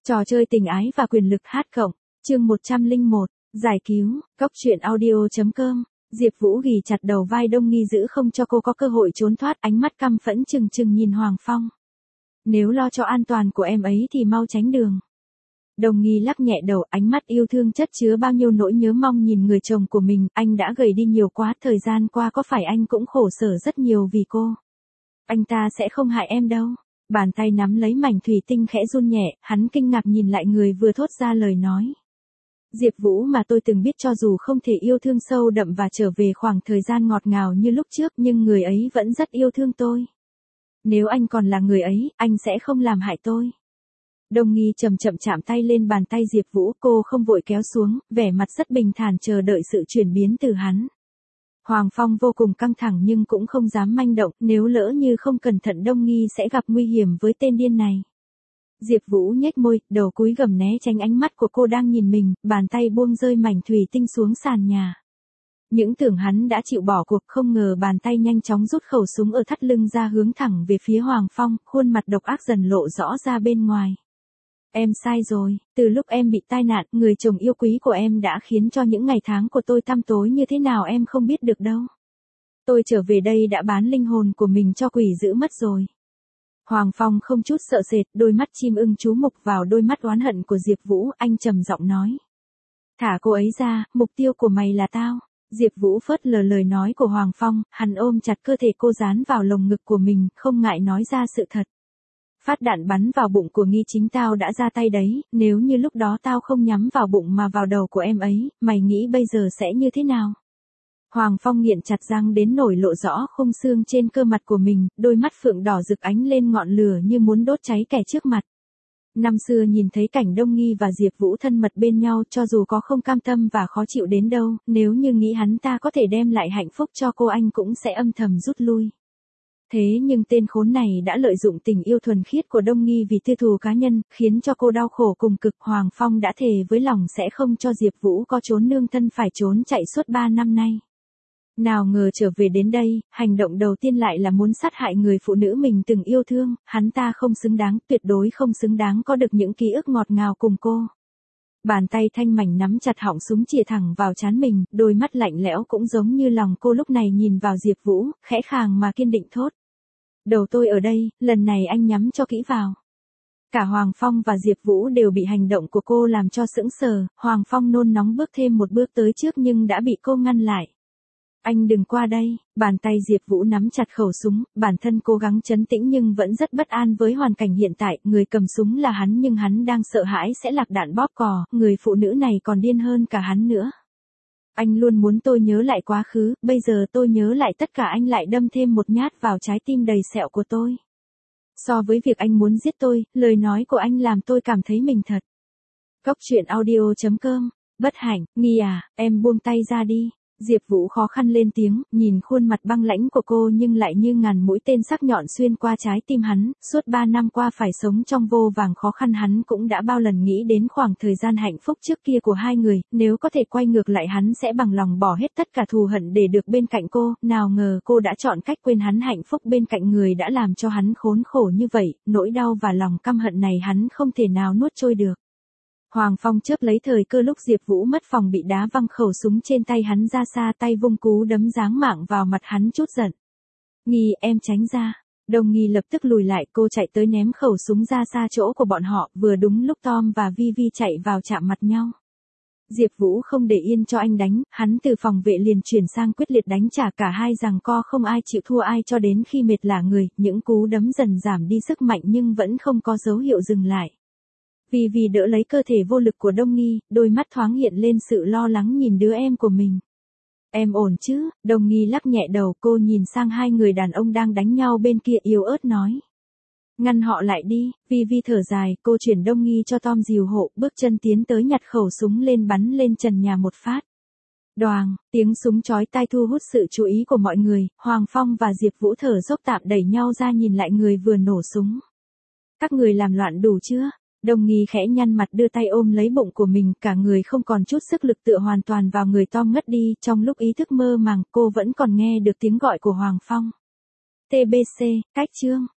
Trò chơi tình ái và quyền lực hát cộng, chương 101, giải cứu, cốc truyện audio.com. Diệp Vũ ghì chặt đầu vai Đông Nghi giữ không cho cô có cơ hội trốn thoát, ánh mắt căm phẫn trừng trừng nhìn Hoàng Phong. Nếu lo cho an toàn của em ấy thì mau tránh đường. Đông Nghi lắc nhẹ đầu, ánh mắt yêu thương chất chứa bao nhiêu nỗi nhớ mong nhìn người chồng của mình. Anh đã gầy đi nhiều quá, thời gian qua có phải anh cũng khổ sở rất nhiều vì cô? Anh ta sẽ không hại em đâu. Bàn tay nắm lấy mảnh thủy tinh khẽ run nhẹ, hắn kinh ngạc nhìn lại người vừa thốt ra lời nói. Diệp Vũ mà tôi từng biết cho dù không thể yêu thương sâu đậm và trở về khoảng thời gian ngọt ngào như lúc trước, nhưng người ấy vẫn rất yêu thương tôi. Nếu anh còn là người ấy, anh sẽ không làm hại tôi. Đông Nghi chậm chậm chạm tay lên bàn tay Diệp Vũ, cô không vội kéo xuống, vẻ mặt rất bình thản chờ đợi sự chuyển biến từ hắn. Hoàng Phong vô cùng căng thẳng nhưng cũng không dám manh động, nếu lỡ như không cẩn thận Đông Nghi sẽ gặp nguy hiểm với tên điên này. Diệp Vũ nhếch môi, đầu cúi gằm né tránh ánh mắt của cô đang nhìn mình, bàn tay buông rơi mảnh thủy tinh xuống sàn nhà. Những tưởng hắn đã chịu bỏ cuộc, không ngờ bàn tay nhanh chóng rút khẩu súng ở thắt lưng ra hướng thẳng về phía Hoàng Phong, khuôn mặt độc ác dần lộ rõ ra bên ngoài. Em sai rồi, từ lúc em bị tai nạn, người chồng yêu quý của em đã khiến cho những ngày tháng của tôi tăm tối như thế nào em không biết được đâu. Tôi trở về đây đã bán linh hồn của mình cho quỷ dữ mất rồi. Hoàng Phong không chút sợ sệt, đôi mắt chim ưng chú mục vào đôi mắt oán hận của Diệp Vũ, anh trầm giọng nói. Thả cô ấy ra, mục tiêu của mày là tao. Diệp Vũ phớt lờ lời nói của Hoàng Phong, hắn ôm chặt cơ thể cô dán vào lồng ngực của mình, không ngại nói ra sự thật. Phát đạn bắn vào bụng của Nghi chính tao đã ra tay đấy, nếu như lúc đó tao không nhắm vào bụng mà vào đầu của em ấy, mày nghĩ bây giờ sẽ như thế nào? Hoàng Phong nghiện chặt răng đến nổi lộ rõ khung xương trên cơ mặt của mình, đôi mắt phượng đỏ rực ánh lên ngọn lửa như muốn đốt cháy kẻ trước mặt. Năm xưa nhìn thấy cảnh Đông Nghi và Diệp Vũ thân mật bên nhau, cho dù có không cam tâm và khó chịu đến đâu, nếu như nghĩ hắn ta có thể đem lại hạnh phúc cho cô anh cũng sẽ âm thầm rút lui. Thế nhưng tên khốn này đã lợi dụng tình yêu thuần khiết của Đông Nghi vì tư thù cá nhân, khiến cho cô đau khổ cùng cực. Hoàng Phong đã thề với lòng sẽ không cho Diệp Vũ có trốn nương thân phải trốn chạy suốt 3 năm nay. Nào ngờ trở về đến đây, hành động đầu tiên lại là muốn sát hại người phụ nữ mình từng yêu thương, hắn ta không xứng đáng, tuyệt đối không xứng đáng có được những ký ức ngọt ngào cùng cô. Bàn tay thanh mảnh nắm chặt họng súng chĩa thẳng vào trán mình, đôi mắt lạnh lẽo cũng giống như lòng cô lúc này nhìn vào Diệp Vũ, khẽ khàng mà kiên định thốt. Đầu tôi ở đây, lần này anh nhắm cho kỹ vào. Cả Hoàng Phong và Diệp Vũ đều bị hành động của cô làm cho sững sờ, Hoàng Phong nôn nóng bước thêm một bước tới trước nhưng đã bị cô ngăn lại. Anh đừng qua đây, bàn tay Diệp Vũ nắm chặt khẩu súng, bản thân cố gắng trấn tĩnh nhưng vẫn rất bất an với hoàn cảnh hiện tại, người cầm súng là hắn nhưng hắn đang sợ hãi sẽ lạc đạn bóp cò, người phụ nữ này còn điên hơn cả hắn nữa. Anh luôn muốn tôi nhớ lại quá khứ, bây giờ tôi nhớ lại tất cả anh lại đâm thêm một nhát vào trái tim đầy sẹo của tôi. So với việc anh muốn giết tôi, lời nói của anh làm tôi cảm thấy mình thật. Cốc truyện audio.com, bất hạnh, Nghi à, em buông tay ra đi. Diệp Vũ khó khăn lên tiếng, nhìn khuôn mặt băng lãnh của cô nhưng lại như ngàn mũi tên sắc nhọn xuyên qua trái tim hắn, suốt 3 năm qua phải sống trong vô vàn khó khăn hắn cũng đã bao lần nghĩ đến khoảng thời gian hạnh phúc trước kia của hai người, nếu có thể quay ngược lại hắn sẽ bằng lòng bỏ hết tất cả thù hận để được bên cạnh cô, nào ngờ cô đã chọn cách quên hắn hạnh phúc bên cạnh người đã làm cho hắn khốn khổ như vậy, nỗi đau và lòng căm hận này hắn không thể nào nuốt trôi được. Hoàng Phong chớp lấy thời cơ lúc Diệp Vũ mất phòng bị đá văng khẩu súng trên tay hắn ra xa, tay vung cú đấm giáng mạng vào mặt hắn chút giận. Nghi, em tránh ra. Đông Nghi lập tức lùi lại, cô chạy tới ném khẩu súng ra xa chỗ của bọn họ, vừa đúng lúc Tom và Vi chạy vào chạm mặt nhau. Diệp Vũ không để yên cho anh đánh, hắn từ phòng vệ liền chuyển sang quyết liệt đánh trả, cả hai giằng co không ai chịu thua ai cho đến khi mệt lả người, những cú đấm dần giảm đi sức mạnh nhưng vẫn không có dấu hiệu dừng lại. Vi đỡ lấy cơ thể vô lực của Đông Nghi, đôi mắt thoáng hiện lên sự lo lắng nhìn đứa em của mình. Em ổn chứ? Đông Nghi lắc nhẹ đầu, cô nhìn sang hai người đàn ông đang đánh nhau bên kia yếu ớt nói. Ngăn họ lại đi. Vi thở dài, cô chuyển Đông Nghi cho Tom dìu hộ, bước chân tiến tới nhặt khẩu súng lên bắn lên trần nhà một phát. Đoàng, tiếng súng chói tai thu hút sự chú ý của mọi người, Hoàng Phong và Diệp Vũ thở dốc tạm đẩy nhau ra nhìn lại người vừa nổ súng. Các người làm loạn đủ chưa? Đông Nghi khẽ nhăn mặt đưa tay ôm lấy bụng của mình, cả người không còn chút sức lực tựa hoàn toàn vào người Tom ngất đi, trong lúc ý thức mơ màng, cô vẫn còn nghe được tiếng gọi của Hoàng Phong. TBC, cách chương.